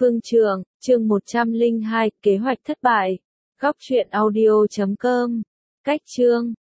Phương Trường, chương 102, kế hoạch thất bại. Góc truyện audio.com. Cách chương